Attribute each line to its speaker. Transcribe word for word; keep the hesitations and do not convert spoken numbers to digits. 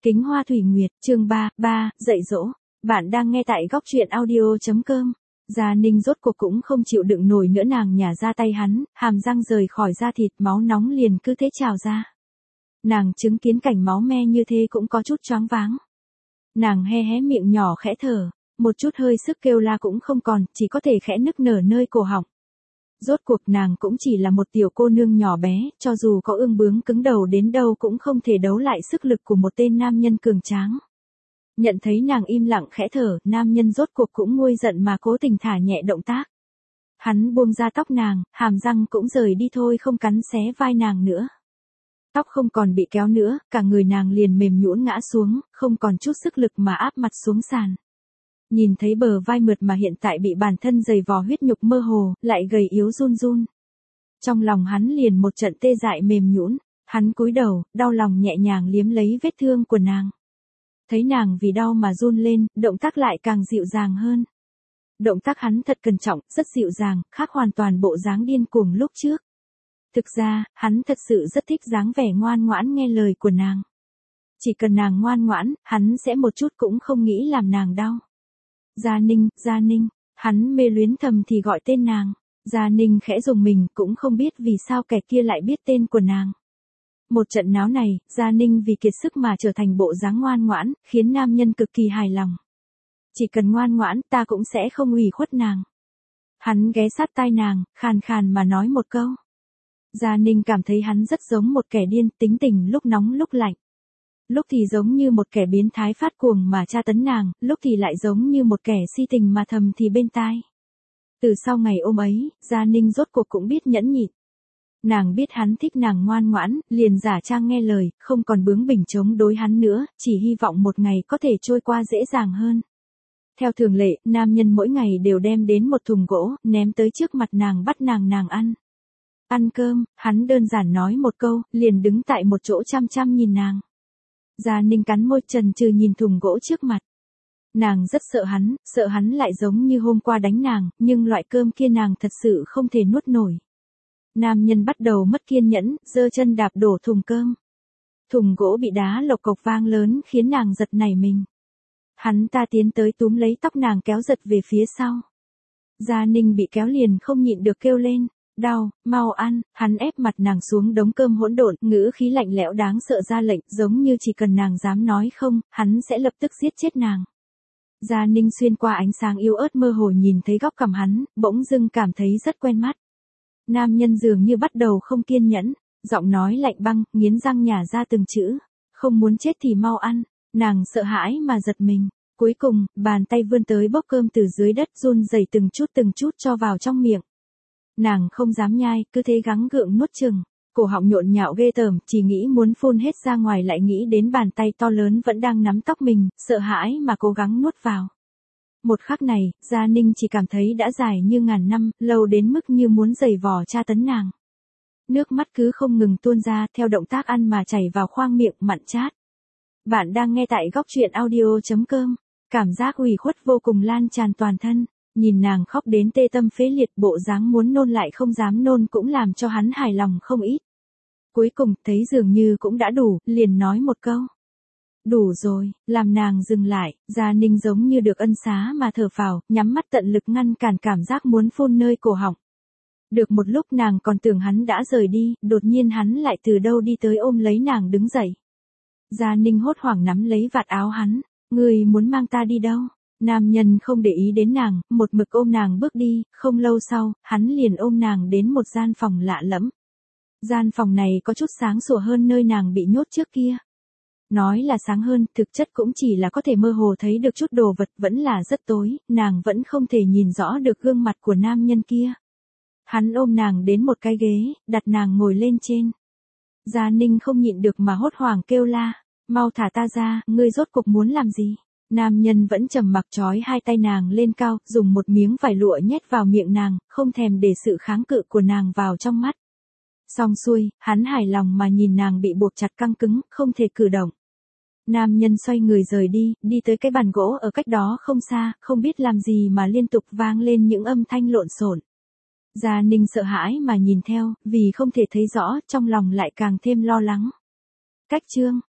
Speaker 1: Kính Hoa Thủy Nguyệt, chương ba, ba, dạy dỗ. Bạn đang nghe tại góc truyện audio.com. Gia Ninh rốt cuộc cũng không chịu đựng nổi nữa, nàng nhả ra tay hắn, hàm răng rời khỏi da thịt, máu nóng liền cứ thế trào ra. Nàng chứng kiến cảnh máu me như thế cũng có chút choáng váng. Nàng hé hé miệng nhỏ khẽ thở, một chút hơi sức kêu la cũng không còn, chỉ có thể khẽ nức nở nơi cổ họng. Rốt cuộc nàng cũng chỉ là một tiểu cô nương nhỏ bé, cho dù có ương bướng cứng đầu đến đâu cũng không thể đấu lại sức lực của một tên nam nhân cường tráng. Nhận thấy nàng im lặng khẽ thở, nam nhân rốt cuộc cũng nguôi giận mà cố tình thả nhẹ động tác. Hắn buông ra tóc nàng, hàm răng cũng rời đi thôi không cắn xé vai nàng nữa. Tóc không còn bị kéo nữa, cả người nàng liền mềm nhũn ngã xuống, không còn chút sức lực mà áp mặt xuống sàn. Nhìn thấy bờ vai mượt mà hiện tại bị bản thân giày vò huyết nhục mơ hồ, lại gầy yếu run run. Trong lòng hắn liền một trận tê dại mềm nhũn, hắn cúi đầu, đau lòng nhẹ nhàng liếm lấy vết thương của nàng. Thấy nàng vì đau mà run lên, động tác lại càng dịu dàng hơn. Động tác hắn thật cẩn trọng, rất dịu dàng, khác hoàn toàn bộ dáng điên cuồng lúc trước. Thực ra, hắn thật sự rất thích dáng vẻ ngoan ngoãn nghe lời của nàng. Chỉ cần nàng ngoan ngoãn, hắn sẽ một chút cũng không nghĩ làm nàng đau. Gia Ninh, Gia Ninh, hắn mê luyến thầm thì gọi tên nàng. Gia Ninh khẽ rùng mình, cũng không biết vì sao kẻ kia lại biết tên của nàng. Một trận náo này, Gia Ninh vì kiệt sức mà trở thành bộ dáng ngoan ngoãn, khiến nam nhân cực kỳ hài lòng. Chỉ cần ngoan ngoãn, ta cũng sẽ không ủy khuất nàng. Hắn ghé sát tai nàng, khàn khàn mà nói một câu. Gia Ninh cảm thấy hắn rất giống một kẻ điên, tính tình lúc nóng lúc lạnh. Lúc thì giống như một kẻ biến thái phát cuồng mà tra tấn nàng, lúc thì lại giống như một kẻ si tình mà thầm thì bên tai. Từ sau ngày ôm ấy, Gia Ninh rốt cuộc cũng biết nhẫn nhịn. Nàng biết hắn thích nàng ngoan ngoãn, liền giả trang nghe lời, không còn bướng bỉnh chống đối hắn nữa, chỉ hy vọng một ngày có thể trôi qua dễ dàng hơn. Theo thường lệ, nam nhân mỗi ngày đều đem đến một thùng gỗ, ném tới trước mặt nàng bắt nàng nàng ăn. Ăn cơm, hắn đơn giản nói một câu, liền đứng tại một chỗ chăm chăm nhìn nàng. Gia Ninh cắn môi chần chừ nhìn thùng gỗ trước mặt. Nàng rất sợ hắn, sợ hắn lại giống như hôm qua đánh nàng, nhưng loại cơm kia nàng thật sự không thể nuốt nổi. Nam nhân bắt đầu mất kiên nhẫn, giơ chân đạp đổ thùng cơm. Thùng gỗ bị đá lộc cộc vang lớn khiến nàng giật nảy mình. Hắn ta tiến tới túm lấy tóc nàng kéo giật về phía sau. Gia Ninh bị kéo liền không nhịn được kêu lên. Đau, mau ăn, hắn ép mặt nàng xuống đống cơm hỗn độn, ngữ khí lạnh lẽo đáng sợ ra lệnh, giống như chỉ cần nàng dám nói không, hắn sẽ lập tức giết chết nàng. Gia Ninh xuyên qua ánh sáng yếu ớt mơ hồ nhìn thấy góc cằm hắn, bỗng dưng cảm thấy rất quen mắt. Nam nhân dường như bắt đầu không kiên nhẫn, giọng nói lạnh băng, nghiến răng nhả ra từng chữ, không muốn chết thì mau ăn, nàng sợ hãi mà giật mình. Cuối cùng, bàn tay vươn tới bốc cơm từ dưới đất run rẩy từng chút từng chút cho vào trong miệng. Nàng không dám nhai, cứ thế gắng gượng nuốt chừng, cổ họng nhộn nhạo ghê tởm, chỉ nghĩ muốn phun hết ra ngoài lại nghĩ đến bàn tay to lớn vẫn đang nắm tóc mình, sợ hãi mà cố gắng nuốt vào. Một khắc này, Gia Ninh chỉ cảm thấy đã dài như ngàn năm, lâu đến mức như muốn giày vò tra tấn nàng. Nước mắt cứ không ngừng tuôn ra, theo động tác ăn mà chảy vào khoang miệng mặn chát. Bạn đang nghe tại góc truyện audio.com, cảm giác ủy khuất vô cùng lan tràn toàn thân. Nhìn nàng khóc đến tê tâm phế liệt, bộ dáng muốn nôn lại không dám nôn cũng làm cho hắn hài lòng không ít. Cuối cùng, thấy dường như cũng đã đủ, liền nói một câu. Đủ rồi, làm nàng dừng lại, Gia Ninh giống như được ân xá mà thở phào, nhắm mắt tận lực ngăn cản cảm giác muốn phun nơi cổ họng. Được một lúc nàng còn tưởng hắn đã rời đi, đột nhiên hắn lại từ đâu đi tới ôm lấy nàng đứng dậy. Gia Ninh hốt hoảng nắm lấy vạt áo hắn, ngươi muốn mang ta đi đâu? Nam nhân không để ý đến nàng, một mực ôm nàng bước đi, không lâu sau, hắn liền ôm nàng đến một gian phòng lạ lẫm. Gian phòng này có chút sáng sủa hơn nơi nàng bị nhốt trước kia. Nói là sáng hơn, thực chất cũng chỉ là có thể mơ hồ thấy được chút đồ vật, vẫn là rất tối, nàng vẫn không thể nhìn rõ được gương mặt của nam nhân kia. Hắn ôm nàng đến một cái ghế, đặt nàng ngồi lên trên. Gia Ninh không nhịn được mà hốt hoảng kêu la, mau thả ta ra, ngươi rốt cuộc muốn làm gì? Nam nhân vẫn trầm mặc trói hai tay nàng lên cao, dùng một miếng vải lụa nhét vào miệng nàng, không thèm để sự kháng cự của nàng vào trong mắt. Xong xuôi, hắn hài lòng mà nhìn nàng bị buộc chặt căng cứng, không thể cử động. Nam nhân xoay người rời đi, đi tới cái bàn gỗ ở cách đó không xa, không biết làm gì mà liên tục vang lên những âm thanh lộn xộn. Gia Ninh sợ hãi mà nhìn theo, vì không thể thấy rõ, trong lòng lại càng thêm lo lắng. Cách chương